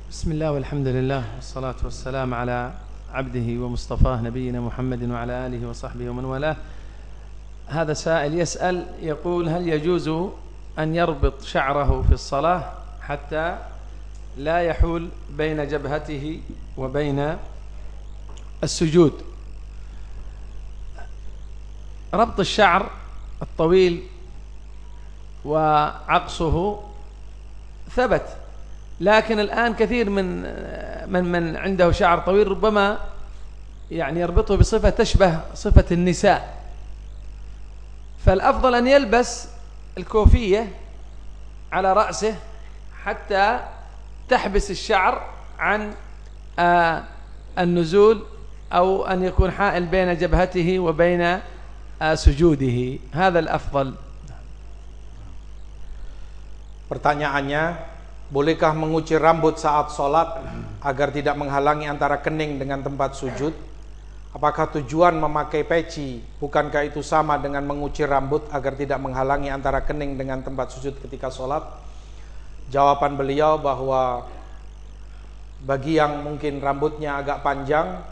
بسم الله والحمد لله والصلاة والسلام على عبده ومصطفاه نبينا محمد وعلى آله وصحبه ومن والاه. هذا سائل يسأل يقول: هل يجوز أن يربط شعره في الصلاة حتى لا يحول بين جبهته وبين السجود؟ ربط الشعر الطويل وعقصه ثبت، لكن الآن كثير من عنده شعر طويل ربما يعني يربطه بصفة تشبه صفة النساء، فالأفضل أن يلبس الكوفية على رأسه حتى تحبس الشعر عن النزول، أو أن يكون حائل بين جبهته وبين سجوده، هذا الأفضل. Pertanyaannya, bolehkah mengucir rambut saat sholat agar tidak menghalangi antara kening dengan tempat sujud? Apakah tujuan memakai peci bukankah itu sama dengan mengucir rambut agar tidak menghalangi antara kening dengan tempat sujud ketika sholat? Jawaban beliau bahwa bagi yang mungkin rambutnya agak panjang,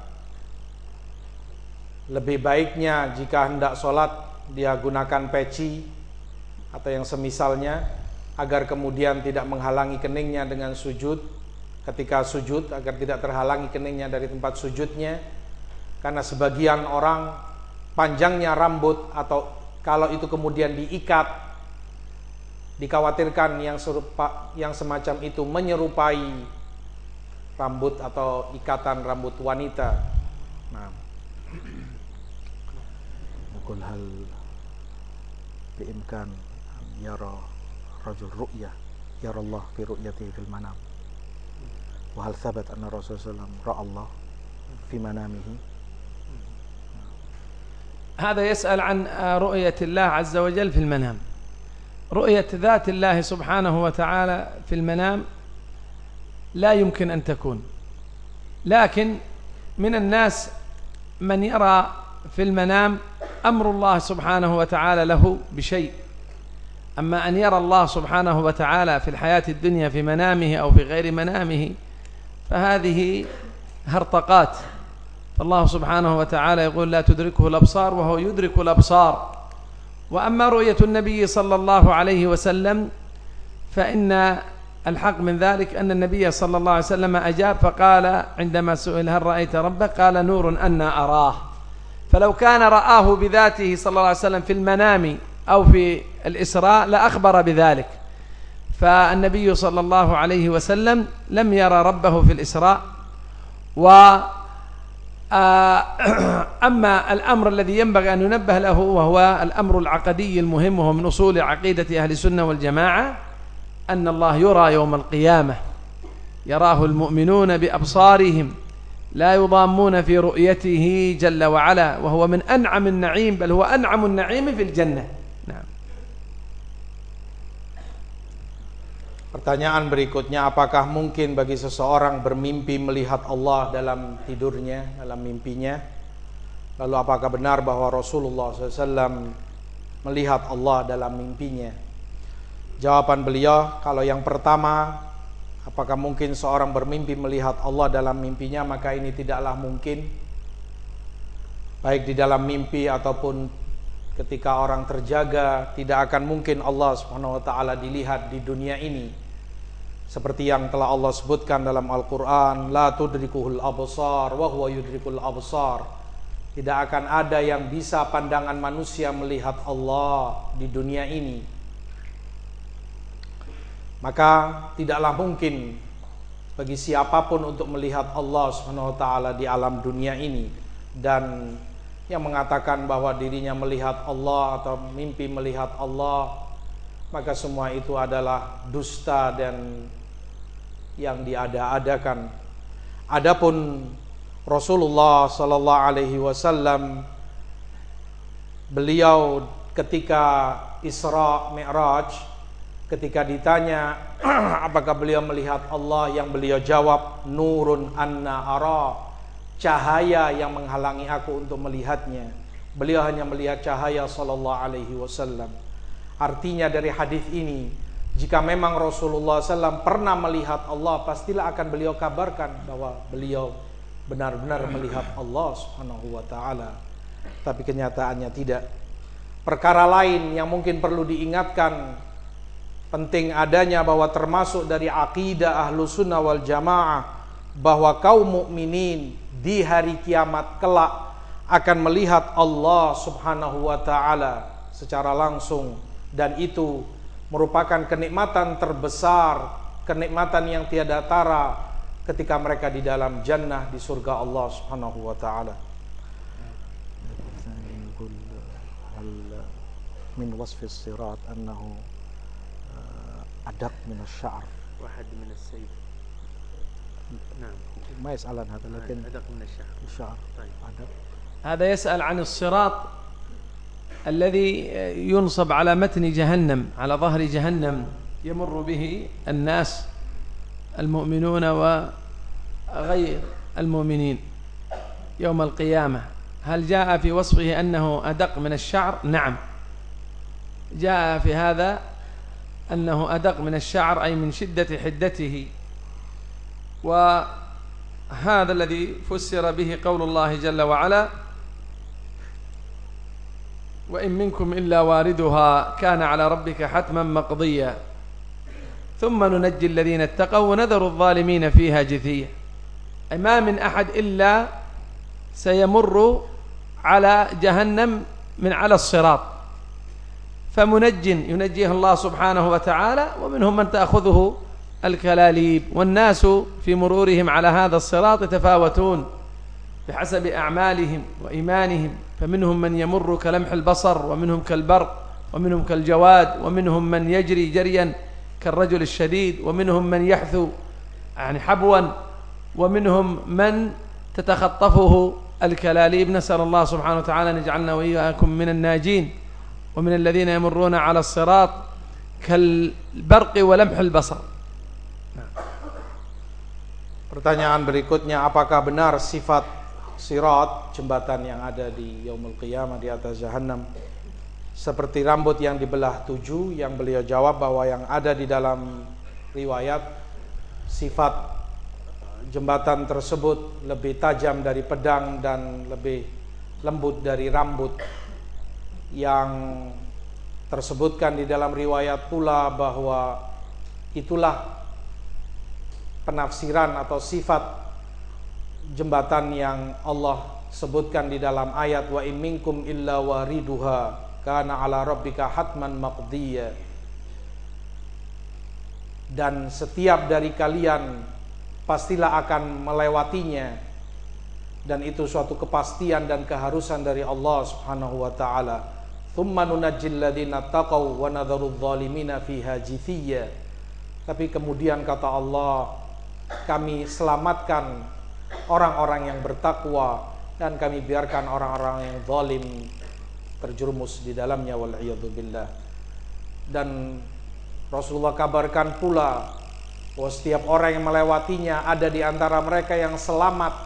lebih baiknya jika hendak sholat dia gunakan peci atau yang semisalnya, agar kemudian tidak menghalangi keningnya dengan sujud ketika sujud, agar tidak terhalangi keningnya dari tempat sujudnya. Karena sebagian orang panjangnya rambut atau kalau itu kemudian diikat, dikhawatirkan yang semacam itu menyerupai rambut atau ikatan rambut wanita. Nah, يقول هل بإمكان أن يرى رجل رؤية يرى الله في رؤيته في المنام، وهل ثبت أن الرسول صلى الله عليه وسلم رأى الله في منامه؟ هذا يسأل عن رؤية الله عز وجل في المنام. رؤية ذات الله سبحانه وتعالى في المنام لا يمكن أن تكون، لكن من الناس من يرى في المنام أمر الله سبحانه وتعالى له بشيء، أما أن يرى الله سبحانه وتعالى في الحياة الدنيا في منامه أو في غير منامه فهذه هرطقات. فالله سبحانه وتعالى يقول: لا تدركه الأبصار وهو يدرك الأبصار. وأما رؤية النبي صلى الله عليه وسلم فإن الحق من ذلك أن النبي صلى الله عليه وسلم أجاب فقال عندما سئل: هل رأيت ربك؟ قال: نور أنا أراه. فلو كان رآه بذاته صلى الله عليه وسلم في المنام أو في الإسراء لأخبر بذلك، فالنبي صلى الله عليه وسلم لم يرى ربه في الإسراء. أما الأمر الذي ينبغي أن ينبه له وهو الأمر العقدي المهم وهو من أصول عقيدة أهل السنة والجماعة أن الله يرى يوم القيامة، يراه المؤمنون بأبصارهم لا يضامون في رؤيته جل وعلا، وهو من أنعم النعيم، بل هو أنعم النعيم في الجنة. Nah. Pertanyaan berikutnya, apakah mungkin bagi seseorang bermimpi melihat Allah dalam tidurnya, dalam mimpinya? Lalu apakah benar bahwa Rasulullah SAW melihat Allah dalam mimpinya? Jawaban beliau, kalau yang pertama, apakah mungkin seorang bermimpi melihat Allah dalam mimpinya, maka ini tidaklah mungkin, baik di dalam mimpi ataupun ketika orang terjaga. Tidak akan mungkin Allah Subhanahu wa taala dilihat di dunia ini, seperti yang telah Allah sebutkan dalam Al-Qur'an, la tudrikuhul absar wa huwa yudrikul absar. Tidak akan ada yang bisa pandangan manusia melihat Allah di dunia ini. Maka tidaklah mungkin bagi siapapun untuk melihat Allah Subhanahu wa taala di alam dunia ini. Dan yang mengatakan bahwa dirinya melihat Allah atau mimpi melihat Allah, maka semua itu adalah dusta dan yang diada-adakan. Adapun Rasulullah sallallahu alaihi wasallam, beliau ketika Isra Mi'raj, ketika ditanya apakah beliau melihat Allah, yang beliau jawab, nurun anna ara, cahaya yang menghalangi aku untuk melihatnya. Beliau hanya melihat cahaya sallallahu alaihi wasallam. Artinya dari hadis ini Jika memang Rasulullah SAW pernah melihat Allah, pastilah akan beliau kabarkan bahwa beliau benar-benar melihat Allah Subhanahu wa ta'ala. Tapi kenyataannya tidak. Perkara lain yang mungkin perlu diingatkan, penting adanya bahwa termasuk dari akidah Ahlussunnah wal Jamaah, bahwa kaum mukminin di hari kiamat kelak akan melihat Allah Subhanahu wa ta'ala secara langsung, dan itu merupakan kenikmatan terbesar, kenikmatan yang tiada tara ketika mereka di dalam jannah di surga Allah Subhanahu wa ta'ala. من وصف الصراط أنه أدق من الشعر واحد من السيف. نعم ما يسأل عن هذا لكن أدق من الشعر طيب. أدق. هذا يسأل عن الصراط الذي ينصب على متن جهنم، على ظهر جهنم، يمر به الناس المؤمنون وغير المؤمنين يوم القيامة. هل جاء في وصفه أنه أدق من الشعر؟ نعم، جاء في هذا أنه أدق من الشعر، أي من شدة حدته. وهذا الذي فسر به قول الله جل وعلا: وإن منكم إلا واردها كان على ربك حتما مقضيا ثم ننجي الذين اتقوا ونذر الظالمين فيها جثيا. أي ما من أحد إلا سيمر على جهنم من على الصراط، فمنج ينجيه الله سبحانه وتعالى، ومنهم من تأخذه الكلاليب. والناس في مرورهم على هذا الصراط يتفاوتون بحسب أعمالهم وإيمانهم، فمنهم من يمر كلمح البصر، ومنهم كالبرق، ومنهم كالجواد، ومنهم من يجري جريا كالرجل الشديد، ومنهم من يحثو يعني حبوا، ومنهم من تتخطفه الكلاليب. نسأل الله سبحانه وتعالى أن يجعلنا وإياكم من الناجين ومن الذين يمرون على الصراط كالبرق ولمح البصر. Pertanyaan berikutnya, apakah benar sifat sirat, jembatan yang ada di yaumul qiyamah di atas jahannam, seperti rambut yang dibelah 7? Yang beliau jawab bahwa yang ada di dalam riwayat, sifat jembatan tersebut lebih tajam dari pedang dan lebih lembut dari rambut. Yang tersebutkan di dalam riwayat pula bahwa itulah penafsiran atau sifat jembatan yang Allah sebutkan di dalam ayat, wa in minkum illa wariduha kana ala rabbika hatman maqdiya. Dan setiap dari kalian pastilah akan melewatinya, dan itu suatu kepastian dan keharusan dari Allah Subhanahu wa ta'ala. Thumma nunajjil ladzina taqaw wa nadharudz zalimina fiha jithiya. Tapi kemudian kata Allah, kami selamatkan orang-orang yang bertakwa, dan kami biarkan orang-orang yang zalim terjerumus di dalamnya, wal iyadu billah. Dan Rasulullah kabarkan pula bahwa setiap orang yang melewatinya, ada di antara mereka yang selamat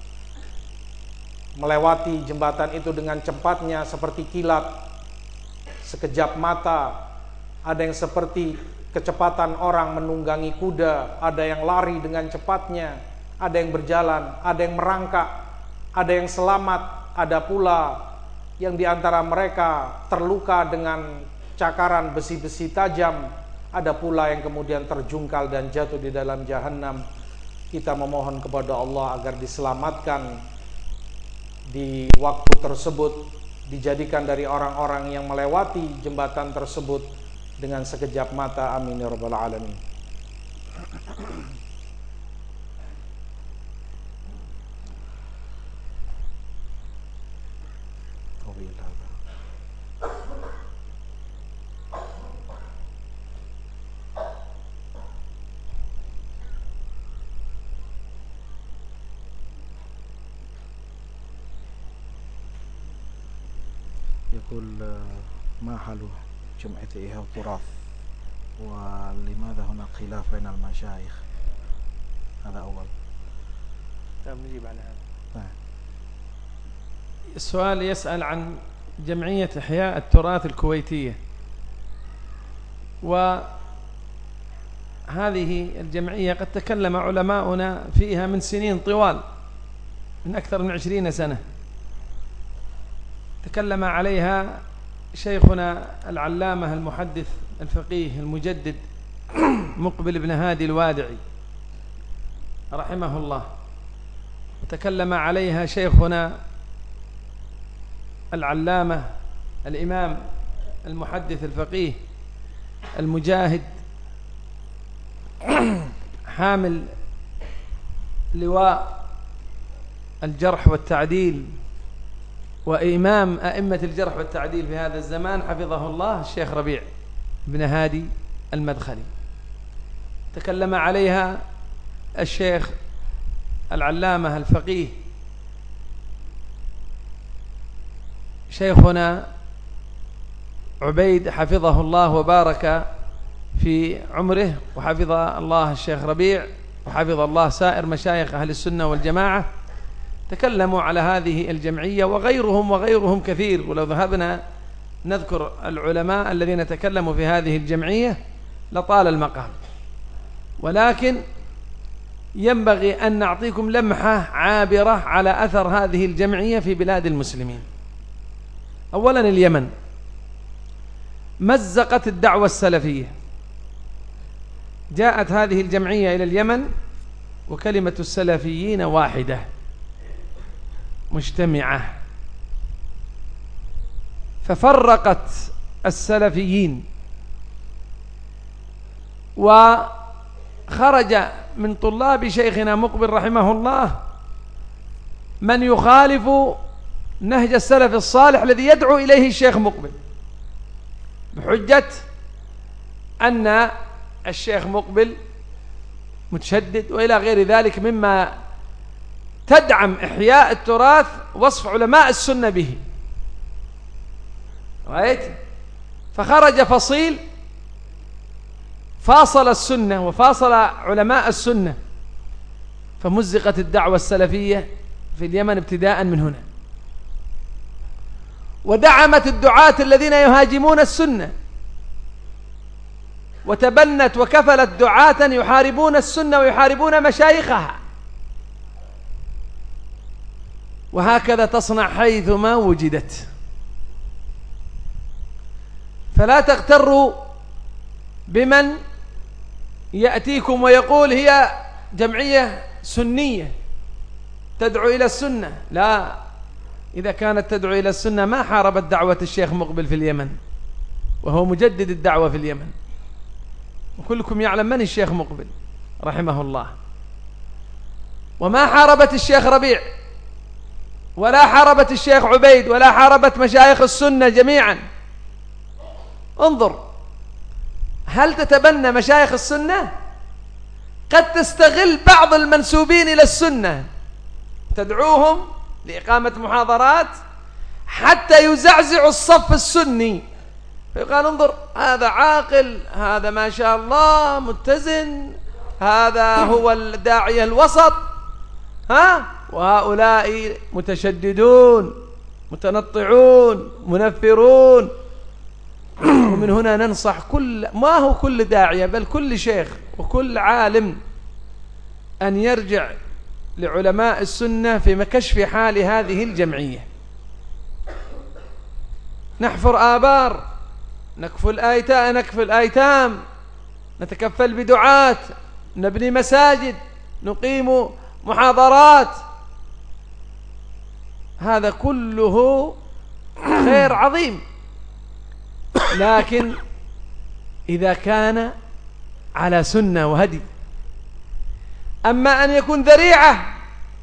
melewati jembatan itu dengan cepatnya seperti kilat, sekejap mata. Ada yang seperti kecepatan orang menunggangi kuda, ada yang lari dengan cepatnya, ada yang berjalan, ada yang merangkak, ada yang selamat, ada pula yang di antara mereka terluka dengan cakaran besi-besi tajam, ada pula yang kemudian terjungkal dan jatuh di dalam jahanam. Kita memohon kepada Allah agar diselamatkan di waktu tersebut, dijadikan dari orang-orang yang melewati jembatan tersebut dengan sekejap mata. Amin ya rabbal alamin. يقول ما حال جمعية إحياء التراث ولماذا هناك خلاف بين المشايخ؟ هذا أول. نجيب على هذا. السؤال يسأل عن جمعية إحياء التراث الكويتية، هذه الجمعية قد تكلم علماؤنا فيها من سنين طوال، من أكثر من 20 سنة. تكلم عليها شيخنا العلامة المحدث الفقيه المجدد مقبل بن هادي الوادعي رحمه الله، وتكلم عليها شيخنا العلامة الإمام المحدث الفقيه المجاهد حامل لواء الجرح والتعديل وإمام أئمة الجرح والتعديل في هذا الزمان حفظه الله، الشيخ ربيع بن هادي المدخلي. تكلم عليها الشيخ العلامة الفقيه شيخنا عبيد حفظه الله وبارك في عمره، وحفظ الله الشيخ ربيع وحفظ الله سائر مشايخ أهل السنة والجماعة. تكلموا على هذه الجمعية وغيرهم كثير، ولو ذهبنا نذكر العلماء الذين تكلموا في هذه الجمعية لطال المقام، ولكن ينبغي أن نعطيكم لمحة عابرة على أثر هذه الجمعية في بلاد المسلمين. أولا اليمن مزقت الدعوة السلفية، جاءت هذه الجمعية إلى اليمن وكلمة السلفيين واحدة مجتمعة، ففرقت السلفيين، وخرج من طلاب شيخنا مقبل رحمه الله من يخالف نهج السلف الصالح الذي يدعو إليه الشيخ مقبل، بحجة أن الشيخ مقبل متشدد وإلى غير ذلك مما تدعم إحياء التراث وصف علماء السنة به. رأيت؟ فخرج فصيل فاصل السنة وفاصل علماء السنة، فمزقت الدعوة السلفية في اليمن ابتداء من هنا، ودعمت الدعاة الذين يهاجمون السنة، وتبنت وكفلت دعاة يحاربون السنة ويحاربون مشايخها، وهكذا تصنع حيثما وجدت. فلا تغتروا بمن يأتيكم ويقول هي جمعية سنية تدعو إلى السنة. لا، إذا كانت تدعو إلى السنة ما حاربت دعوة الشيخ مقبل في اليمن، وهو مجدد الدعوة في اليمن، وكلكم يعلم من الشيخ مقبل رحمه الله. وما حاربت الشيخ ربيع ولا حاربت الشيخ عبيد ولا حاربت مشايخ السنة جميعا. انظر، هل تتبنى مشايخ السنة؟ قد تستغل بعض المنسوبين إلى السنة تدعوهم لإقامة محاضرات حتى يزعزعوا الصف السني، فيقال انظر هذا عاقل، هذا ما شاء الله متزن، هذا هو الداعية الوسط، وهؤلاء متشددون متنطعون منفرون. ومن هنا ننصح ما هو كل داعية بل كل شيخ وكل عالم أن يرجع لعلماء السنة في كشف حال هذه الجمعية. نحفر آبار، نكفل أيتام، نتكفل بدعاة، نبني مساجد، نقيم محاضرات، هذا كله خير عظيم، لكن إذا كان على سنة وهدي. أما أن يكون ذريعة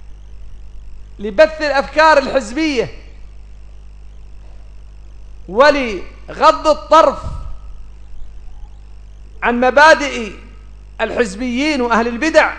لبث الأفكار الحزبية ولغض الطرف عن مبادئ الحزبيين وأهل البدع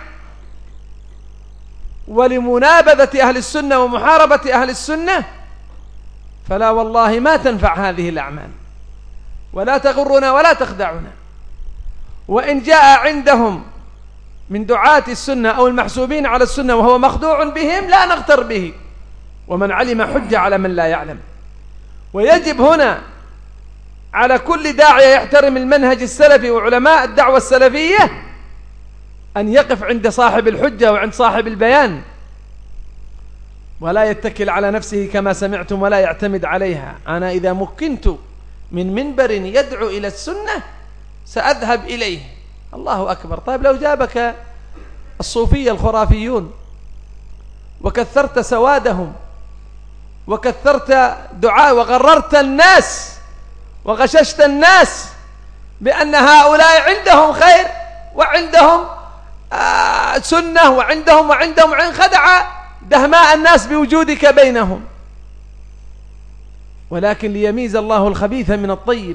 ولمنابذة أهل السنة ومحاربة أهل السنة، فلا والله ما تنفع هذه الأعمال، ولا تغرنا ولا تخدعنا. وإن جاء عندهم من دعاة السنة أو المحسوبين على السنة وهو مخدوع بهم لا نغتر به، ومن علم حجة على من لا يعلم. ويجب هنا على كل داعية يحترم المنهج السلفي وعلماء الدعوة السلفية أن يقف عند صاحب الحجة وعند صاحب البيان، ولا يتكل على نفسه كما سمعتم ولا يعتمد عليها. أنا إذا مكنت من منبر يدعو إلى السنة سأذهب إليه. الله أكبر. طيب لو جابك الصوفية الخرافيون وكثرت سوادهم وكثرت دعاء وغررت الناس وغششت الناس بأن هؤلاء عندهم خير وعندهم سنة وعندهم خدع دهماء الناس بوجودك بينهم. ولكن ليميز الله الخبيث من الطيب،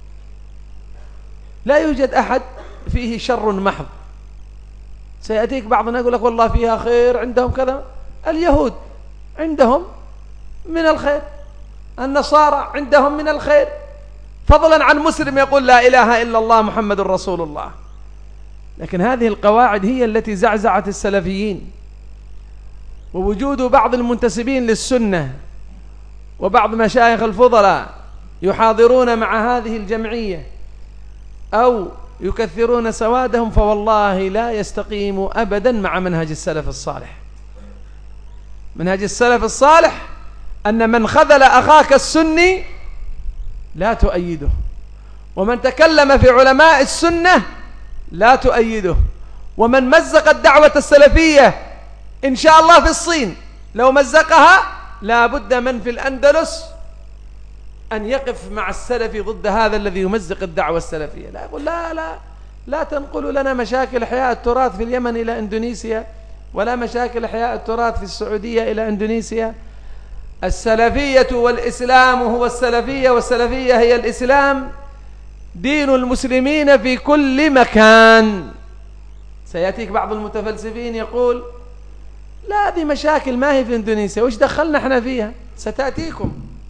لا يوجد أحد فيه شر محض. سيأتيك بعضنا يقول لك والله فيها خير، عندهم كذا. اليهود عندهم من الخير، النصارى عندهم من الخير، فضلا عن مسلم يقول لا إله إلا الله محمد رسول الله. لكن هذه القواعد هي التي زعزعت السلفيين. ووجود بعض المنتسبين للسنة وبعض مشايخ الفضلاء يحاضرون مع هذه الجمعية أو يكثرون سوادهم، فوالله لا يستقيم أبدا مع منهج السلف الصالح. منهج السلف الصالح أن من خذل أخاك السني لا تؤيده، ومن تكلم في علماء السنة لا تؤيده، ومن مزق الدعوة السلفية إن شاء الله في الصين لو مزقها لا بد من في الأندلس أن يقف مع السلف ضد هذا الذي يمزق الدعوة السلفية. لا يقول لا تنقلوا لنا مشاكل إحياء التراث في اليمن إلى إندونيسيا، ولا مشاكل إحياء التراث في السعودية إلى إندونيسيا. السلفية والإسلام هو السلفية، والسلفية هي الإسلام، دين المسلمين في كل مكان. سيأتيك بعض المتفلسفين يقول لا هذه مشاكل ما هي في إندونيسيا، وش دخلنا احنا فيها؟ ستأتيكم.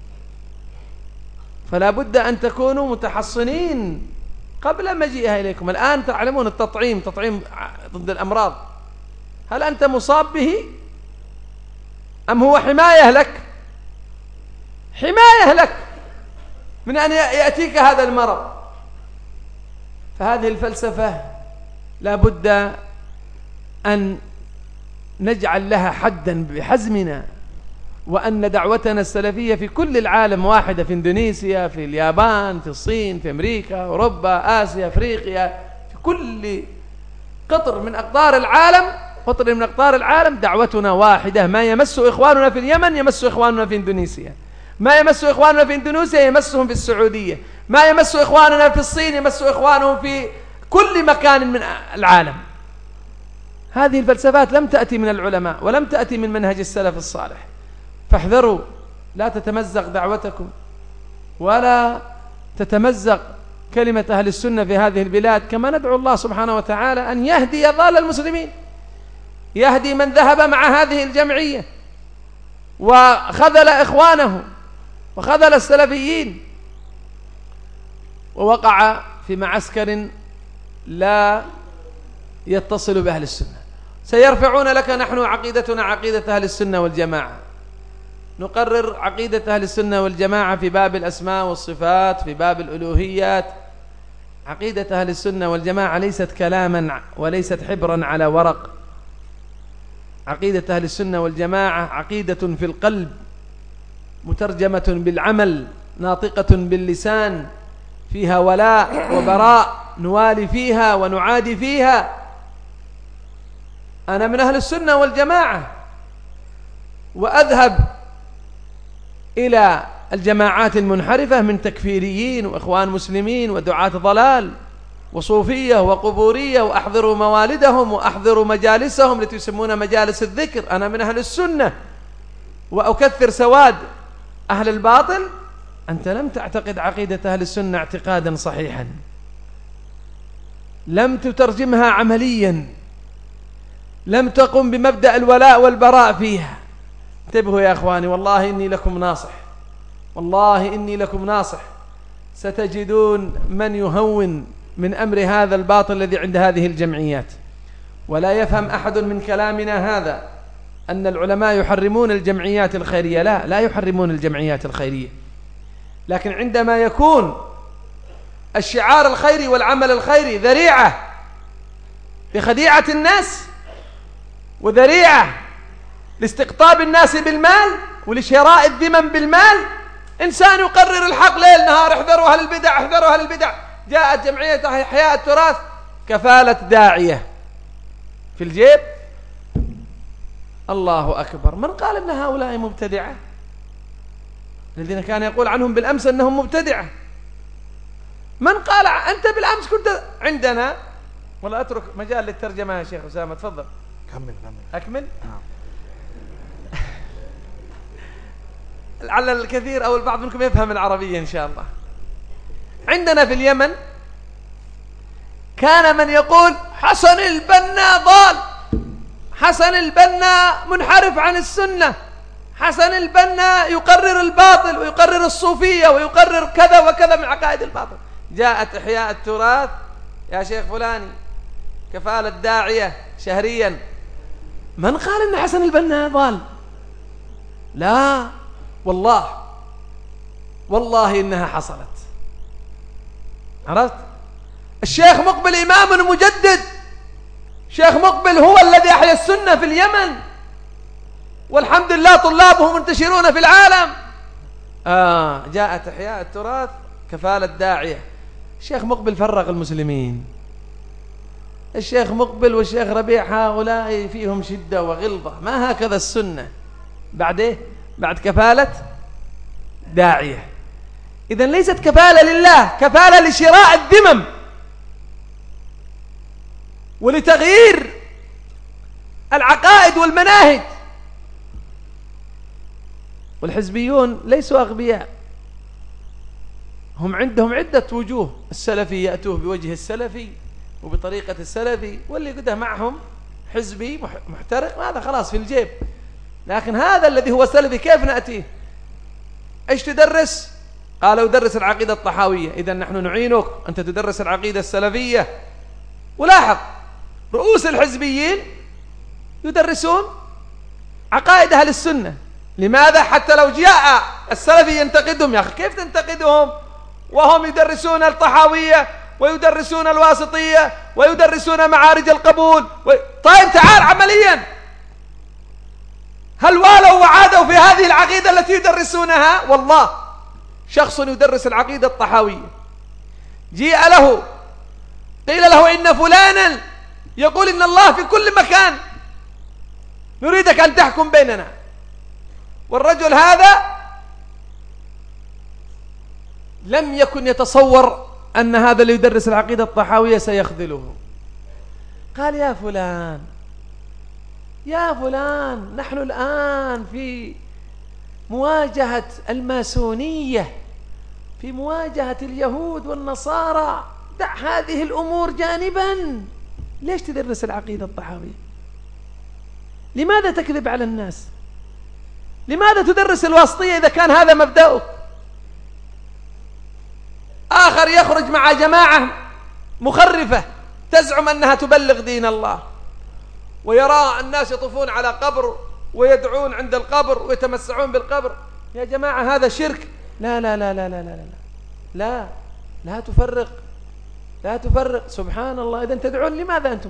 فلا بد أن تكونوا متحصنين قبل مجيئها إليكم. الآن تعلمون التطعيم ضد الأمراض، هل أنت مصاب به أم هو حماية لك؟ حماية لك من أن يأتيك هذا المرض. فهذه الفلسفة لا بد أن نجعل لها حدا بحزمنا، وأن دعوتنا السلفية في كل العالم واحدة، في إندونيسيا، في اليابان، في الصين، في أمريكا، أوروبا، آسيا، أفريقيا، في كل قطر من أقطار العالم دعوتنا واحدة. ما يمس إخواننا في اليمن يمس إخواننا في إندونيسيا، ما يمس إخواننا في إندونيسيا يمسهم في السعودية، ما يمس إخواننا في الصين يمس إخوانهم في كل مكان من العالم. هذه الفلسفات لم تأتي من العلماء ولم تأتي من منهج السلف الصالح. فاحذروا، لا تتمزق دعوتكم ولا تتمزق كلمة أهل السنة في هذه البلاد، كما ندعو الله سبحانه وتعالى أن يهدي ضال المسلمين، يهدي من ذهب مع هذه الجمعية وخذل إخوانه وخذل السلفيين ووقع في معسكر لا يتصل بأهل السنة. سيرفعون لك نحن عقيدتنا عقيدة أهل السنة والجماعة، نقرر عقيدة أهل السنة والجماعة في باب الأسماء والصفات، في باب الألوهيات. عقيدة أهل السنة والجماعة ليست كلاما وليست حبرا على ورق. عقيدة أهل السنة والجماعة عقيدة في القلب، مترجمة بالعمل، ناطقة باللسان، فيها ولاء وبراء، نوالي فيها ونعادي فيها. أنا من أهل السنة والجماعة، وأذهب إلى الجماعات المنحرفة من تكفيريين وإخوان مسلمين ودعاة ضلال وصوفية وقبورية، وأحضروا موالدهم وأحضروا مجالسهم التي يسمونها مجالس الذكر. أنا من أهل السنة وأكثر سواد أهل الباطل. أنت لم تعتقد عقيدة أهل السنة اعتقادا صحيحا، لم تترجمها عمليا، لم تقم بمبدأ الولاء والبراء فيها. انتبهوا يا أخواني، والله إني لكم ناصح، والله إني لكم ناصح. ستجدون من يهون من أمر هذا الباطل الذي عند هذه الجمعيات. ولا يفهم أحد من كلامنا هذا أن العلماء يحرمون الجمعيات الخيرية. لا يحرمون الجمعيات الخيرية، لكن عندما يكون الشعار الخيري والعمل الخيري ذريعة لخديعة الناس وذريعة لاستقطاب الناس بالمال ولشراء الذمم بالمال. إنسان يقرر الحق ليل نهار، احذروا أهل البدع، احذروا أهل البدع. جاءت جمعية إحياء التراث، كفالة داعية في الجيب. الله أكبر. من قال أن هؤلاء مبتدعة؟ الذين كان يقول عنهم بالأمس أنهم مبتدعة. من قال؟ أنت بالأمس كنت عندنا. ولا أترك مجال للترجمة يا شيخ أسامة، تفضل. كمل. أكمل. لعل الكثير أو البعض منكم يفهم العربية إن شاء الله. عندنا في اليمن كان من يقول حسن البنا ضال، حسن البنا منحرف عن السنة، حسن البنا يقرر الباطل ويقرر الصوفية ويقرر كذا وكذا من عقائد الباطل. جاءت إحياء التراث، يا شيخ فلاني كفالة داعية شهريا. من قال إن حسن البنا ضال؟ لا والله إنها حصلت. عرفت؟ الشيخ مقبل إمام مجدد، شيخ مقبل هو الذي أحيا السنة في اليمن، والحمد لله طلابه منتشرون في العالم. جاءت إحياء التراث، كفالة داعية. الشيخ مقبل فرق المسلمين. الشيخ مقبل والشيخ ربيع هؤلاء فيهم شدة وغلظة، ما هكذا السنة. بعد إيه؟ بعد كفالة داعية. إذن ليست كفالة لله، كفالة لشراء الذمم ولتغيير العقائد والمناهج. والحزبيون ليسوا أغبياء، هم عندهم عدة وجوه. السلفي يأتوه بوجه السلفي وبطريقة السلفي، واللي قده معهم حزبي محترق هذا خلاص في الجيب. لكن هذا الذي هو سلفي كيف نأتيه؟ ايش تدرس؟ قال يدرس العقيدة الطحاوية. إذا نحن نعينك، أنت تدرس العقيدة السلفية. ولاحظ رؤوس الحزبيين يدرسون عقائد أهل السنة. لماذا؟ حتى لو جاء السلفي ينتقدهم، يا أخي كيف تنتقدهم وهم يدرسون الطحاوية ويدرسون الواسطية ويدرسون معارج القبول طيب تعال عمليا، هل والوا وعادوا في هذه العقيدة التي يدرسونها؟ والله شخص يدرس العقيدة الطحاوية جيء له قيل له إن فلانا يقول إن الله في كل مكان، نريدك أن تحكم بيننا. والرجل هذا لم يكن يتصور أن هذا اللي يدرس العقيدة الطحاوية سيخذله. قال يا فلان نحن الآن في مواجهة الماسونية، في مواجهة اليهود والنصارى، دع هذه الأمور جانبا. ليش تدرس العقيدة الطحاوية؟ لماذا تكذب على الناس؟ لماذا تدرس الواسطية إذا كان هذا مبدأك؟ آخر يخرج مع جماعة مخرفة تزعم أنها تبلغ دين الله، ويرى الناس يطوفون على قبر ويدعون عند القبر ويتمسعون بالقبر. يا جماعة هذا شرك. لا لا لا لا لا لا لا لا لا تفرق، لا تفرق. سبحان الله. إذن تدعون لماذا أنتم؟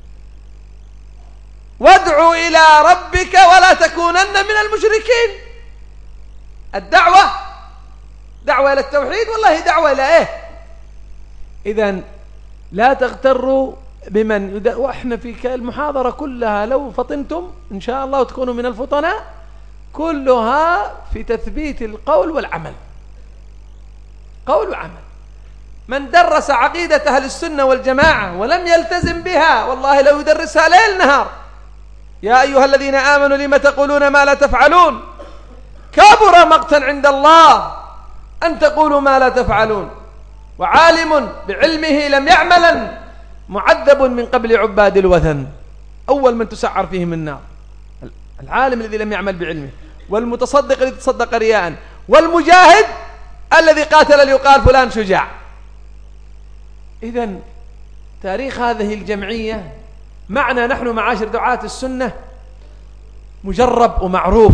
وادعوا إلى ربك ولا تكونن من المشركين. الدعوة دعوة إلى التوحيد، والله دعوة إلى إيه؟ إذن لا تغتروا بمن وإحنا في المحاضرة كلها لو فطنتم إن شاء الله وتكونوا من الفطناء، كلها في تثبيت القول والعمل. قول وعمل. من درس عقيدة أهل السنة والجماعة ولم يلتزم بها والله لو يدرسها ليل نهار. يا أيها الذين آمنوا لم تقولون ما لا تفعلون، كبر مقتا عند الله أن تقولوا ما لا تفعلون. وعالم بعلمه لم يعملا معذب من قبل عباد الوثن. أول من تسعر فيهم النار العالم الذي لم يعمل بعلمه، والمتصدق الذي تصدق رياء، والمجاهد الذي قاتل ليقال فلان شجاع. إذن تاريخ هذه الجمعية معنا نحن معاشر دعاة السنة مجرب ومعروف.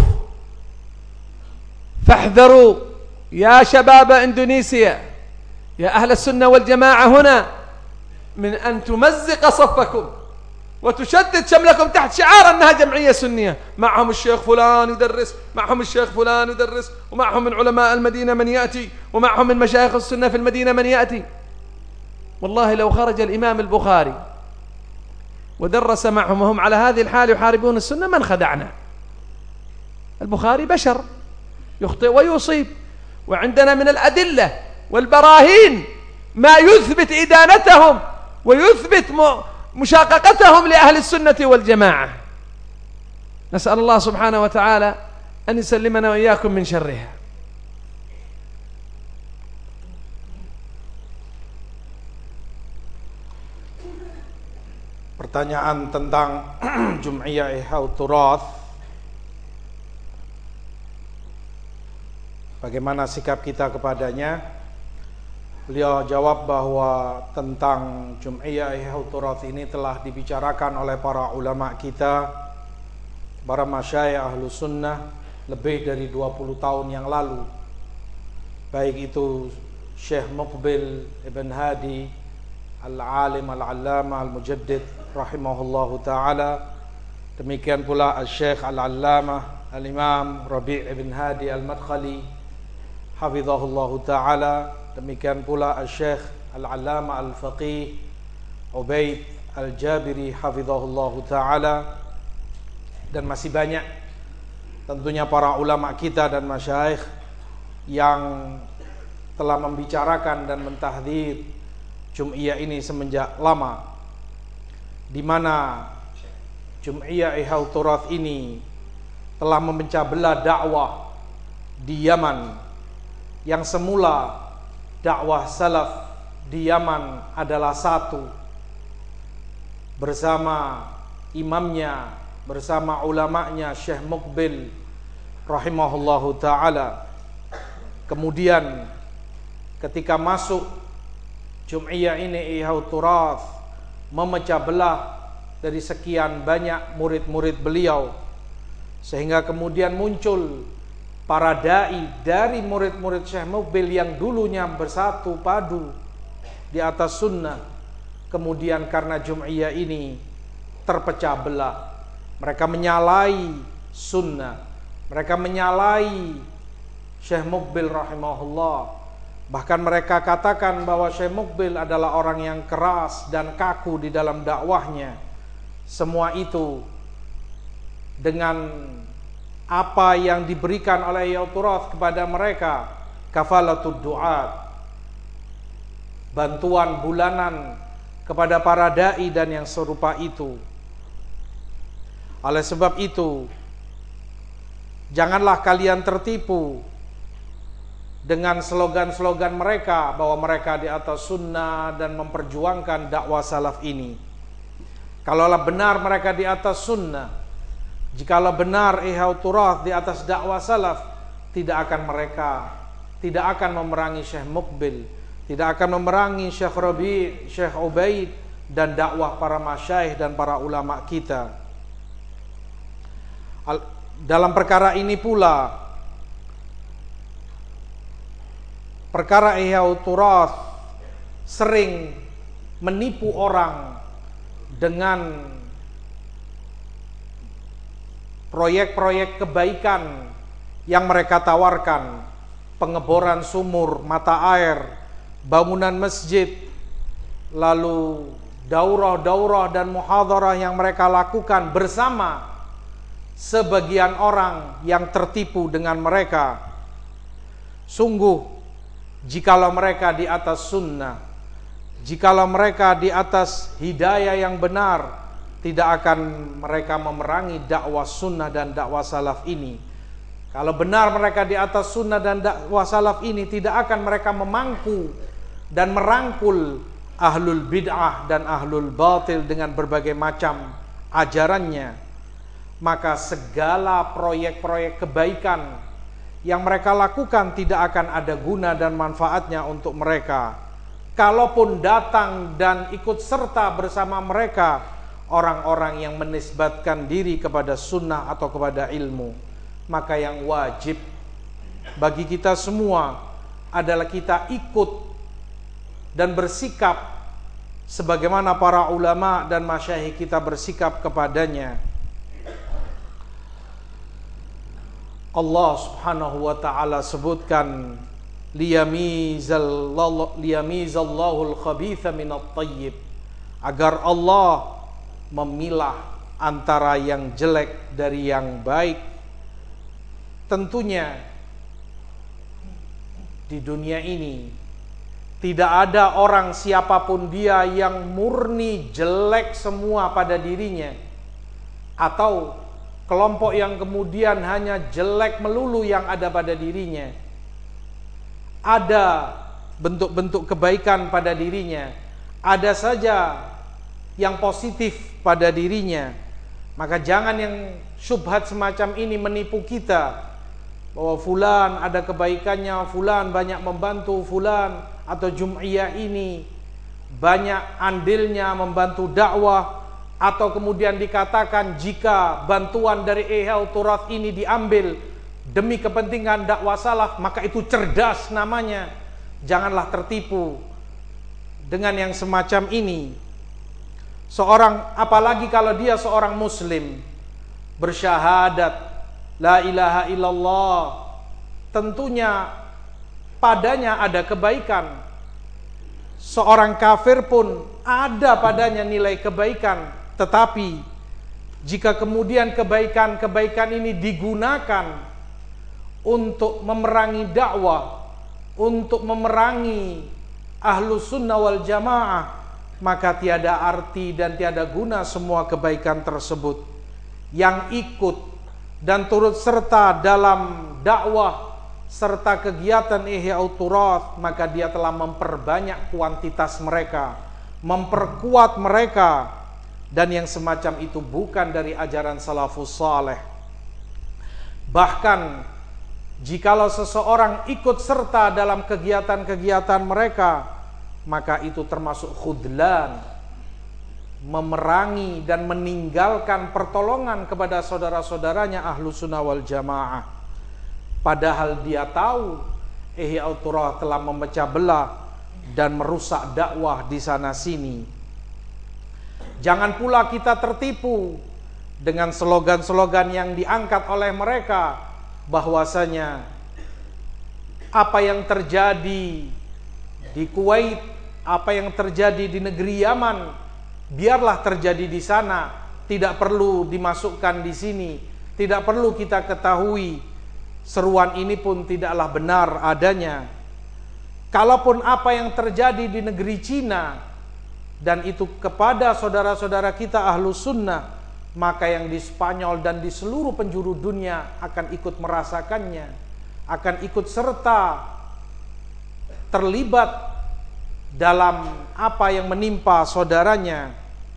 فاحذروا يا شباب إندونيسيا، يا أهل السنة والجماعة هنا، من أن تمزق صفكم وتشدد شملكم تحت شعار أنها جمعية سنية. معهم الشيخ فلان يدرس، معهم الشيخ فلان يدرس، ومعهم من علماء المدينة من يأتي، ومعهم من مشايخ السنة في المدينة من يأتي. والله لو خرج الإمام البخاري ودرس معهم وهم على هذه الحال يحاربون السنة من خدعنا. البخاري بشر يخطئ ويصيب، وعندنا من الأدلة والبراهين ما يثبت إدانتهم ويثبت مشاققتهم لأهل السنة والجماعة. نسأل الله سبحانه وتعالى أن يسلمنا وإياكم من شرها. Pertanyaan tentang Jum'iyah Ihyaul Turath, bagaimana sikap kita kepadanya? Beliau jawab bahwa tentang Jum'iyah Ihyaul Turath ini telah dibicarakan oleh para ulama kita, para masyayikh Ahlus Sunnah lebih dari 20 tahun yang lalu. Baik itu Syekh Muqbil Ibn Hadi Al-Alim Al-Allamah Al-Mujaddid rahimahullahu ta'ala, demikian pula Al-Syekh Al-Allamah Al-Imam Rabi' Ibn Hadi Al-Madkhali hafizahullahu ta'ala, demikian pula Al-Syekh Al-Allamah Al-Faqih Ubaid Al-Jabiri hafizahullahu ta'ala, dan masih banyak tentunya para ulama kita dan masyayikh yang telah membicarakan dan mentahdzir Jum'iyah ini semenjak lama, di mana Jum'iyah Ihyaul Turath ini telah memecah belah dakwah di Yaman, yang semula dakwah salaf di Yaman adalah satu, bersama imamnya, bersama ulamanya Syekh Muqbil rahimahullahu ta'ala. Kemudian ketika masuk Jum'iyah ini Ihyaul Turath memecah belah dari sekian banyak murid-murid beliau, sehingga kemudian muncul para dai dari murid-murid Syekh Muqbil yang dulunya bersatu padu di atas sunnah. Kemudian karena Jum'iyah ini terpecah belah, mereka menyalahi sunnah, mereka menyalahi Syekh Muqbil rahimahullah. Bahkan mereka katakan bahwa Syekh Muqbil adalah orang yang keras dan kaku di dalam dakwahnya. Semua itu dengan apa yang diberikan oleh Ihyaul Turath kepada mereka, kafalatud du'at, bantuan bulanan kepada para dai dan yang serupa itu. Oleh sebab itu, janganlah kalian tertipu dengan slogan-slogan mereka bahwa mereka di atas sunnah dan memperjuangkan dakwah salaf ini. Kalaulah benar mereka di atas sunnah, jikalau benar Ihyaul Turath di atas dakwah salaf, tidak akan memerangi Syekh Muqbil, tidak akan memerangi Syekh Rabi', Syekh Ubaid, dan dakwah para masyayikh dan para ulama kita. Dalam perkara ini pula, perkara Ihyaul Turath sering menipu orang dengan proyek-proyek kebaikan yang mereka tawarkan, pengeboran sumur mata air, bangunan masjid, lalu daurah-daurah dan muhadharah yang mereka lakukan bersama sebagian orang yang tertipu dengan mereka. Sungguh, jikalau mereka di atas sunnah, jikalau mereka di atas hidayah yang benar, tidak akan mereka memerangi dakwah sunnah dan dakwah salaf ini. Kalau benar mereka di atas sunnah dan dakwah salaf ini, tidak akan mereka memangku dan merangkul ahlul bid'ah dan ahlul batil dengan berbagai macam ajarannya. Maka segala proyek-proyek kebaikan yang mereka lakukan tidak akan ada guna dan manfaatnya untuk mereka. Kalaupun datang dan ikut serta bersama mereka orang-orang yang menisbatkan diri kepada sunnah atau kepada ilmu, maka yang wajib bagi kita semua adalah kita ikut dan bersikap sebagaimana para ulama dan masyayikh kita bersikap kepadanya. Allah Subhanahu wa taala sebutkan liyamizallahu al-khabitha minat thayyib, agar Allah memilah antara yang jelek dari yang baik. Tentunya di dunia ini tidak ada orang siapapun dia yang murni jelek semua pada dirinya, atau kelompok yang kemudian hanya jelek melulu yang ada pada dirinya. Ada bentuk-bentuk kebaikan pada dirinya, ada saja yang positif pada dirinya. Maka jangan yang syubhat semacam ini menipu kita, bahwa fulan ada kebaikannya, fulan banyak membantu fulan, atau jum'iyah ini banyak andilnya membantu dakwah, atau kemudian dikatakan jika bantuan dari Ihya Turath ini diambil demi kepentingan dakwah salaf, maka itu cerdas namanya. Janganlah tertipu dengan yang semacam ini. Seorang, apalagi kalau dia seorang muslim, bersyahadat la ilaha illallah, tentunya padanya ada kebaikan. Seorang kafir pun ada padanya nilai kebaikan, tetapi jika kemudian kebaikan-kebaikan ini digunakan untuk memerangi dakwah, untuk memerangi Ahlus Sunnah wal Jamaah, maka tiada arti dan tiada guna semua kebaikan tersebut. Yang ikut dan turut serta dalam dakwah serta kegiatan Ihya Turath, maka dia telah memperbanyak kuantitas mereka, memperkuat mereka, dan yang semacam itu bukan dari ajaran salafus saleh. Bahkan jikalau seseorang ikut serta dalam kegiatan-kegiatan mereka, maka itu termasuk khudlan, memerangi dan meninggalkan pertolongan kepada saudara-saudaranya Ahlus Sunnah wal Jamaah. Padahal dia tahu Ihya Turath telah memecah belah dan merusak dakwah di sana sini. Jangan pula kita tertipu dengan slogan-slogan yang diangkat oleh mereka, bahwasanya apa yang terjadi di Kuwait, apa yang terjadi di negeri Yaman, biarlah terjadi di sana, tidak perlu dimasukkan di sini, tidak perlu kita ketahui. Seruan ini pun tidaklah benar adanya. Kalaupun apa yang terjadi di negeri Cina, dan itu kepada saudara-saudara kita Ahlus Sunnah, maka yang di Spanyol dan di seluruh penjuru dunia akan ikut merasakannya, akan ikut serta terlibat dalam apa yang menimpa saudaranya.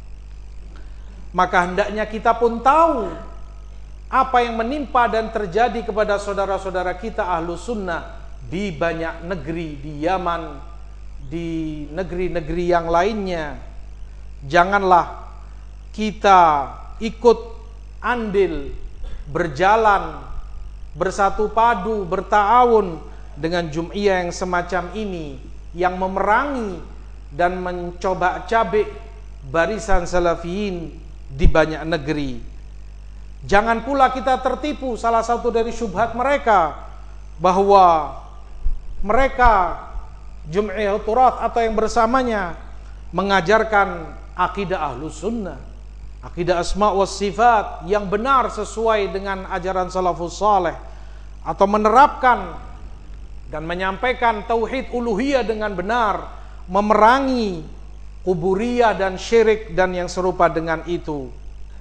Maka hendaknya kita pun tahu apa yang menimpa dan terjadi kepada saudara-saudara kita Ahlus Sunnah di banyak negeri, di Yaman, di negeri-negeri yang lainnya. Janganlah kita ikut andil, berjalan, bersatu padu, bertaawun dengan jum'iyah yang semacam ini, yang memerangi dan mencoba-cabik barisan salafiyin di banyak negeri. Jangan pula kita tertipu salah satu dari syubhat mereka, bahwa mereka Jum'iyah Turath atau yang bersamanya mengajarkan akidah Ahlus Sunnah, akidah asma wa sifat yang benar sesuai dengan ajaran salafus saleh, atau menerapkan dan menyampaikan tauhid uluhiyah dengan benar, memerangi kuburiyah dan syirik dan yang serupa dengan itu.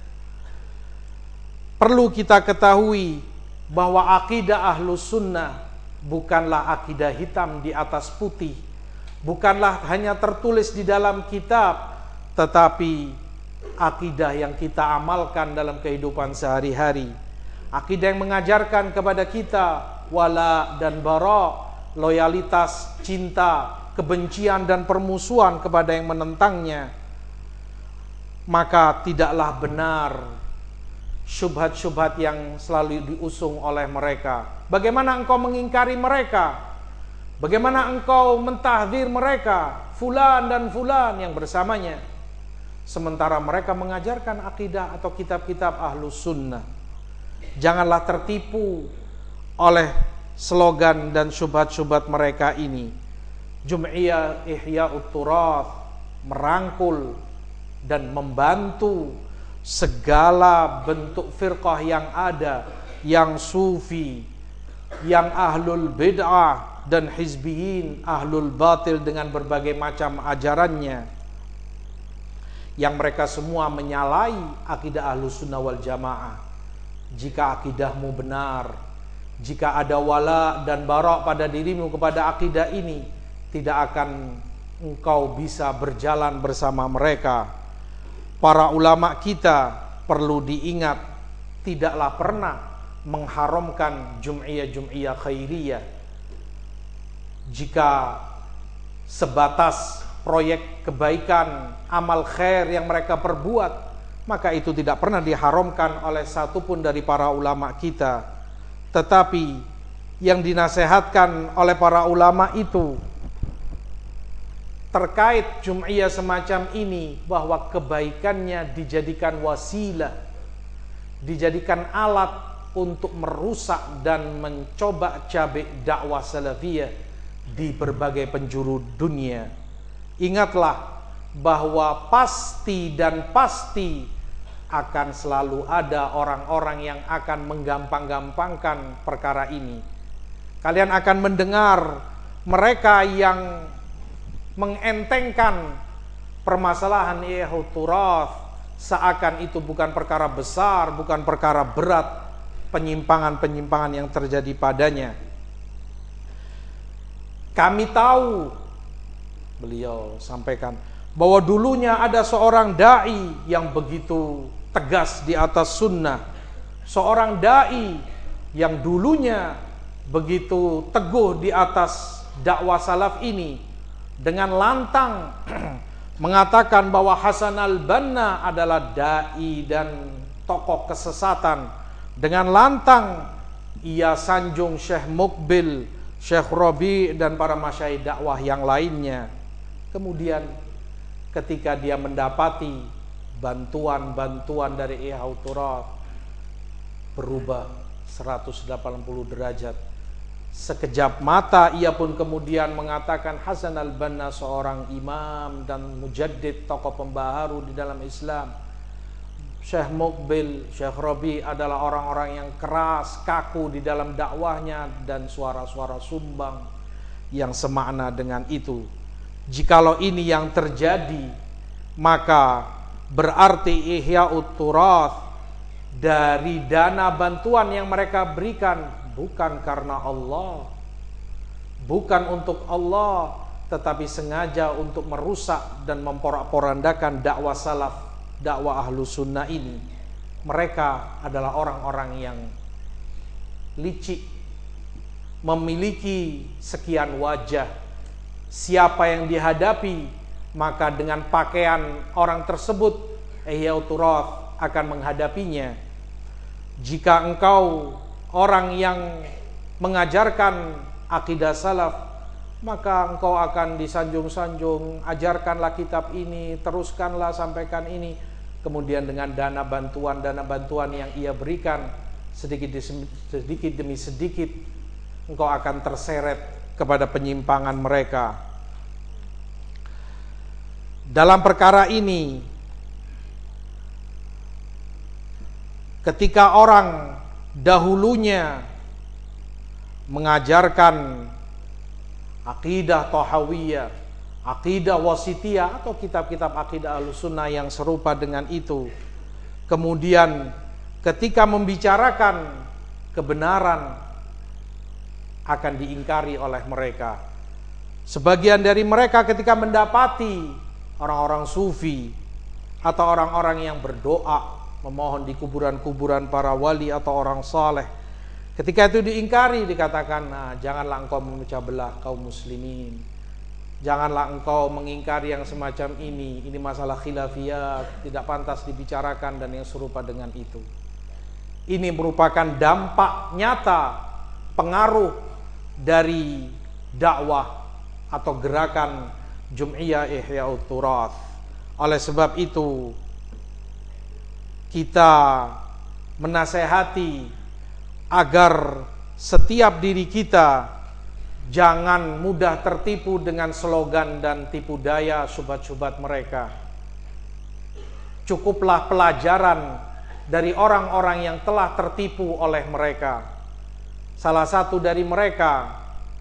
Perlu kita ketahui bahwa akidah Ahlus Sunnah bukanlah akidah hitam di atas putih, bukanlah hanya tertulis di dalam kitab, tetapi akidah yang kita amalkan dalam kehidupan sehari-hari. Akidah yang mengajarkan kepada kita wala dan bara, loyalitas, cinta, kebencian dan permusuhan kepada yang menentangnya. Maka tidaklah benar syubhat-syubhat yang selalu diusung oleh mereka. Bagaimana engkau mengingkari mereka? Bagaimana engkau mentahdzir mereka? fulan dan fulan yang bersamanya, sementara mereka mengajarkan akidah atau kitab-kitab Ahlus Sunnah. Janganlah tertipu oleh slogan dan syubhat-syubhat mereka ini. Jum'iyah Ihya'ut Turath merangkul dan membantu segala bentuk firqah yang ada, yang sufi, yang ahlul bid'ah dan hizbiyin, ahlul batil dengan berbagai macam ajarannya, yang mereka semua menyalahi akidah Ahlus Sunnah wal Jamaah. Jika akidahmu benar, jika ada wala dan bara pada dirimu kepada akidah ini, tidak akan engkau bisa berjalan bersama mereka. Para ulama kita perlu diingat, tidaklah pernah mengharamkan jum'iyah khairiyah. Jika sebatas proyek kebaikan, amal khair yang mereka perbuat, maka itu tidak pernah diharamkan oleh satupun dari para ulama kita. Tetapi yang dinasehatkan oleh para ulama itu terkait jum'iyah semacam ini, bahwa kebaikannya dijadikan wasilah, dijadikan alat untuk merusak dan mencoba cabik dakwah salafiyah di berbagai penjuru dunia. Ingatlah bahwa pasti dan pasti akan selalu ada orang-orang yang akan menggampang-gampangkan perkara ini. Kalian akan mendengar mereka yang mengentengkan permasalahan Ihya'ut Turath seakan itu bukan perkara besar, bukan perkara berat, penyimpangan-penyimpangan yang terjadi padanya. Kami tahu, beliau sampaikan, bahwa dulunya ada seorang dai yang begitu tegas di atas sunnah, seorang dai yang dulunya begitu teguh di atas dakwah salaf ini, dengan lantang mengatakan bahwa Hasan al-Banna adalah dai dan tokoh kesesatan. Dengan lantang ia sanjung Syekh Muqbil, Syekh Rabi dan para masyayikh dakwah yang lainnya. Kemudian ketika dia mendapati bantuan-bantuan dari Ihya'ut Turath, berubah 180 derajat. Sekejap mata ia pun kemudian mengatakan Hasan al-Banna seorang imam dan mujaddid, tokoh pembaharu di dalam Islam. Syekh Muqbil, Syekh Rabi adalah orang-orang yang keras, kaku di dalam dakwahnya, dan suara-suara sumbang yang semakna dengan itu. Jikalau ini yang terjadi, maka berarti Ihya'ut Turath dari dana bantuan yang mereka berikan bukan karena Allah, bukan untuk Allah, tetapi sengaja untuk merusak dan memporak-porandakan dakwah salaf, dakwah Ahlus Sunnah ini. Mereka adalah orang-orang yang licik, memiliki sekian wajah. Siapa yang dihadapi, maka dengan pakaian orang tersebut Ihya'ut Turath akan menghadapinya. Jika engkau orang yang mengajarkan akidah salaf, maka engkau akan disanjung-sanjung, ajarkanlah kitab ini, teruskanlah, sampaikan ini. Kemudian dengan dana bantuan yang ia berikan, sedikit demi sedikit engkau akan terseret kepada penyimpangan mereka. Dalam perkara ini, ketika orang dahulunya mengajarkan akidah Tahawiyah, akidah Wasitiyah atau kitab-kitab akidah Ahlus Sunnah yang serupa dengan itu, kemudian ketika membicarakan kebenaran akan diingkari oleh mereka. Sebagian dari mereka ketika mendapati orang-orang sufi atau orang-orang yang berdoa memohon di kuburan-kuburan para wali atau orang saleh, ketika itu diingkari, dikatakan, nah, janganlah engkau memecah belah kaum muslimin, janganlah engkau mengingkari yang semacam ini masalah khilafiyat, tidak pantas dibicarakan, dan yang serupa dengan itu. Ini merupakan dampak nyata pengaruh dari dakwah atau gerakan Jum'iyah Ihya'ut Turath. Oleh sebab itu kita menasehati agar setiap diri kita jangan mudah tertipu dengan slogan dan tipu daya syubhat-syubhat mereka. Cukuplah pelajaran dari orang-orang yang telah tertipu oleh mereka. Salah satu dari mereka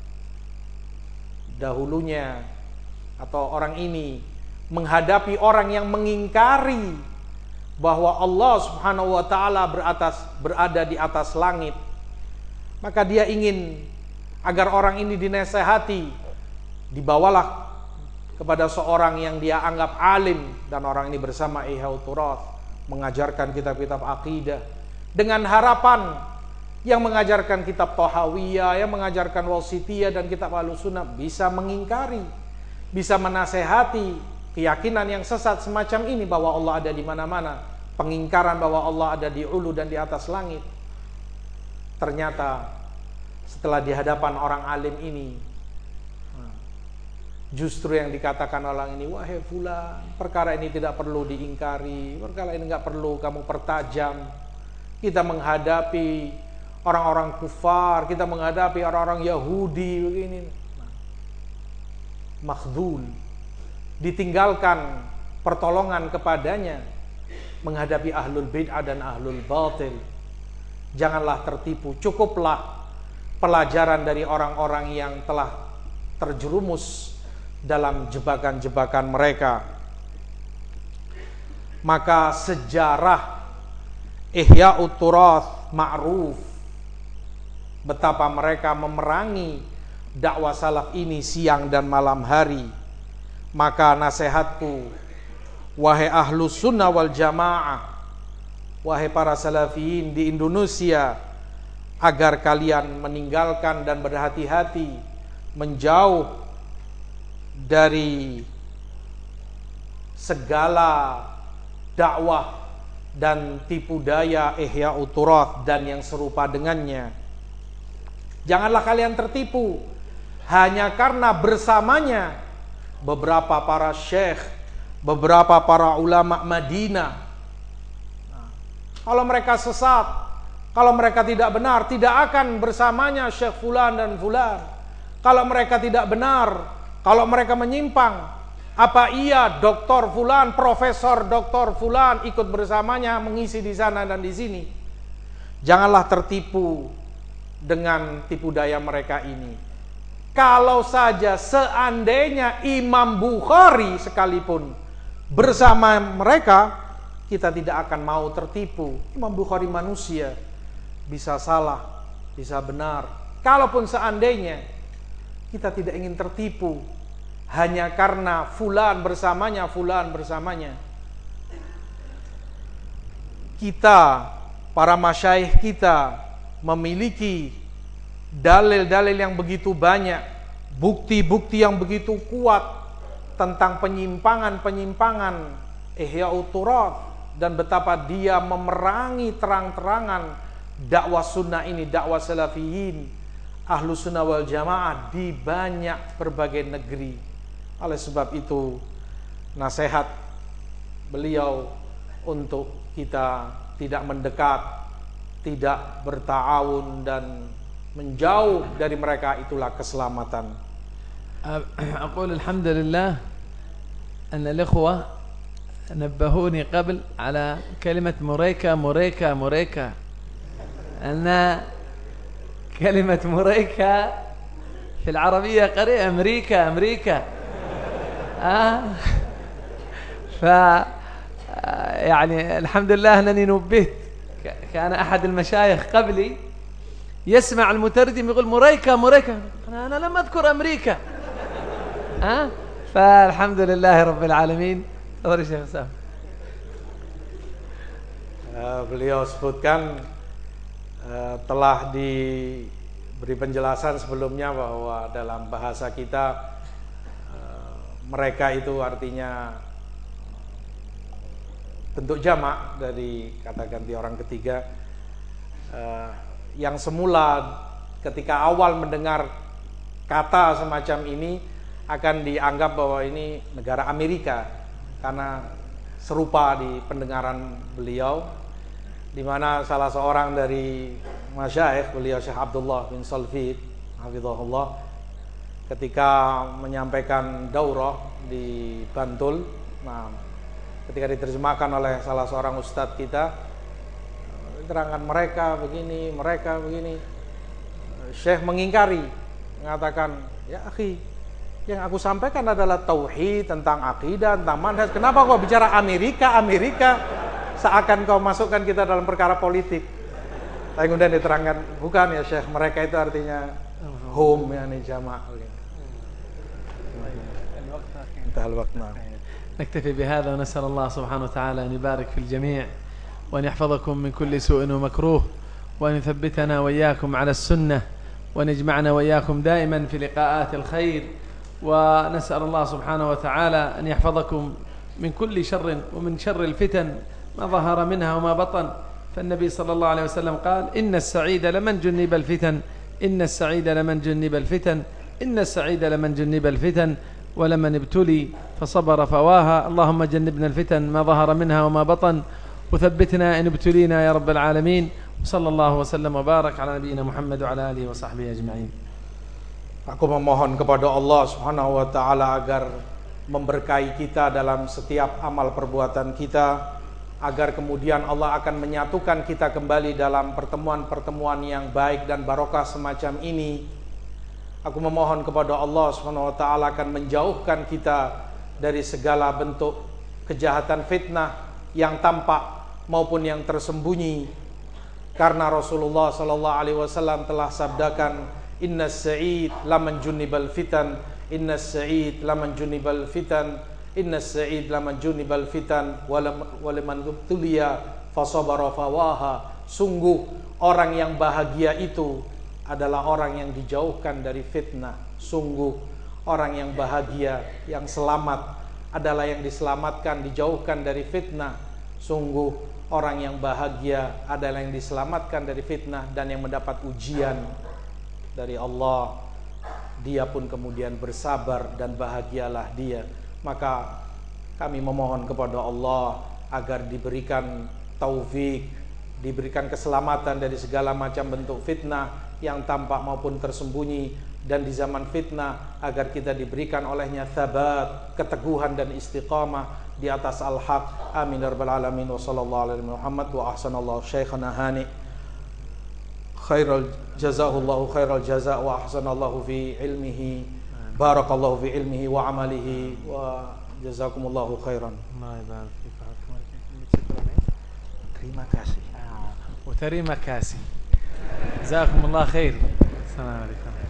dahulunya atau orang ini menghadapi orang yang mengingkari bahwa Allah Subhanahu wa taala berada di atas langit. Maka dia ingin agar orang ini dinasehati, dibawalah kepada seorang yang dia anggap alim, dan orang ini bersama Ihya'ut Turath mengajarkan kitab-kitab akidah dengan harapan yang mengajarkan kitab Thahawiyah, yang mengajarkan Wasithiyah dan kitab Ahlussunnah bisa mengingkari, bisa menasehati keyakinan yang sesat semacam ini bahwa Allah ada di mana-mana, pengingkaran bahwa Allah ada di ulu dan di atas langit. Ternyata setelah di hadapan orang alim ini, justru yang dikatakan orang ini, wahai fulan, perkara ini tidak perlu diingkari, perkara ini nggak perlu kamu pertajam. Kita menghadapi orang-orang kufar, kita menghadapi orang-orang Yahudi begini. Makhdhul, ditinggalkan pertolongan kepadanya menghadapi ahlul bid'ah dan ahlul batil. Janganlah tertipu, cukuplah pelajaran dari orang-orang yang telah terjerumus dalam jebakan-jebakan mereka. Maka sejarah Ihya'ut Turath ma'ruf betapa mereka memerangi dakwah salaf ini siang dan malam hari. Maka nasihatku, wahai ahlus sunnah wal jamaah, wahai para salafiyin di Indonesia, agar kalian meninggalkan dan berhati-hati menjauh dari segala dakwah dan tipu daya Ihya'ut Turath dan yang serupa dengannya. Janganlah kalian tertipu hanya karena bersamanya beberapa para syekh, beberapa para ulama Madinah. Kalau mereka sesat, kalau mereka tidak benar, tidak akan bersamanya syekh fulan dan fulan. Kalau mereka tidak benar, kalau mereka menyimpang, apa iya doktor fulan, profesor doktor fulan ikut bersamanya mengisi di sana dan di sini? Janganlah tertipu dengan tipu daya mereka ini. Kalau saja seandainya Imam Bukhari sekalipun bersama mereka, kita tidak akan mau tertipu. Imam Bukhari manusia, bisa salah, bisa benar. Kalaupun seandainya kita tidak ingin tertipu hanya karena fulan bersamanya, fulan bersamanya. Kita, para masyayikh kita memiliki dalil-dalil yang begitu banyak, bukti-bukti yang begitu kuat tentang penyimpangan-penyimpangan Ihya'ut Turath dan betapa dia memerangi terang-terangan dakwah sunnah ini, dakwah salafiyin Ahlus Sunnah wal Jamaah di banyak berbagai negeri. Oleh sebab itu, nasihat beliau untuk kita tidak mendekat, tidak berta'awun dan menjauh dari mereka, itulah keselamatan. أقول الحمد لله أن الإخوة نبهوني قبل على كلمة مريكا مريكا مريكا، أن كلمة مريكا في العربية قرية أمريكا أمريكا. يعني الحمد لله أنني نبهت. كان أحد المشايخ قبلي يسمع المترجم يقول مريكا مريكا، أنا لم أذكر أمريكا. فالحمد لله رب العالمين. تفضل Syekh Sam. Beliau sebutkan telah diberi penjelasan sebelumnya bahwa dalam bahasa kita mereka itu artinya bentuk jamak dari kata ganti orang ketiga. Yang semula ketika awal mendengar kata semacam ini akan dianggap bahwa ini negara Amerika karena serupa di pendengaran beliau, di mana salah seorang dari masyayikh beliau Syekh Abdullah bin Salfid hafizahullah ketika menyampaikan daurah di Bantul, nah ketika diterjemahkan oleh salah seorang ustadz kita, terangkan mereka begini, Syekh mengingkari, mengatakan, ya akhi, yang aku sampaikan adalah tauhid, tentang akidah, tentang manhaj. Kenapa kau bicara Amerika? Seakan kau masukkan kita dalam perkara politik. Tapi kemudian diterangkan, bukan ya Syekh, mereka itu artinya home, yani jamaah. انتهى الوقت. نعم. نكتفي بهذا ونسأل الله سبحانه وتعالى أن يبارك في الجميع وأن يحفظكم من كل سوء ومكروه وأن يثبتنا وإياكم على السنة وأن يجمعنا وإياكم دائما في لقاءات الخير، ونسأل الله سبحانه وتعالى أن يحفظكم من كل شر ومن شر الفتن ما ظهر منها وما بطن. فالنبي صلى الله عليه وسلم قال إن السعيد لمن جنب الفتن، إن السعيد لمن جنب الفتن، إن السعيد لمن جنب الفتن ولمن ابتلي فصبر فواها. اللهم جنبنا الفتن ما ظهر منها وما بطن وثبتنا إن ابتلينا يا رب العالمين. وصلى الله وسلم وبارك على نبينا محمد وعلى آله وصحبه أجمعين. Aku memohon kepada Allah Subhanahu wa taala agar memberkahi kita dalam setiap amal perbuatan kita, agar kemudian Allah akan menyatukan kita kembali dalam pertemuan-pertemuan yang baik dan barokah semacam ini. Aku memohon kepada Allah Subhanahu wa taala akan menjauhkan kita dari segala bentuk kejahatan fitnah yang tampak maupun yang tersembunyi, karena Rasulullah sallallahu alaihi wasallam telah sabdakan, Innas sa'id laman junibal fitan, Innas sa'id laman junibal fitan, Innas sa'id laman junibal fitan walaman tulia fasabara fawaha. Sungguh orang yang bahagia itu adalah orang yang dijauhkan dari fitnah. Sungguh orang yang bahagia, yang selamat adalah yang diselamatkan, dijauhkan dari fitnah. Sungguh orang yang bahagia adalah yang diselamatkan dari fitnah dan yang mendapat ujian dari Allah, dia pun kemudian bersabar dan bahagialah dia. Maka kami memohon kepada Allah agar diberikan taufik, diberikan keselamatan dari segala macam bentuk fitnah yang tampak maupun tersembunyi, dan di zaman fitnah agar kita diberikan olehnya thabat, keteguhan dan istiqamah di atas al-haq. Amin ya rabbal alamin. Wa sallallahu alaihi Muhammad wa ahsanallahu syekhana hani khairal jazahullahu khairal jaza wa ahsanallahu fi ilmihi, barakallahu fi ilmihi wa amalihi wa jazakumullahu khairan. Terima kasih. وتريما كاسي. جزاكم الله خير. السلام عليكم.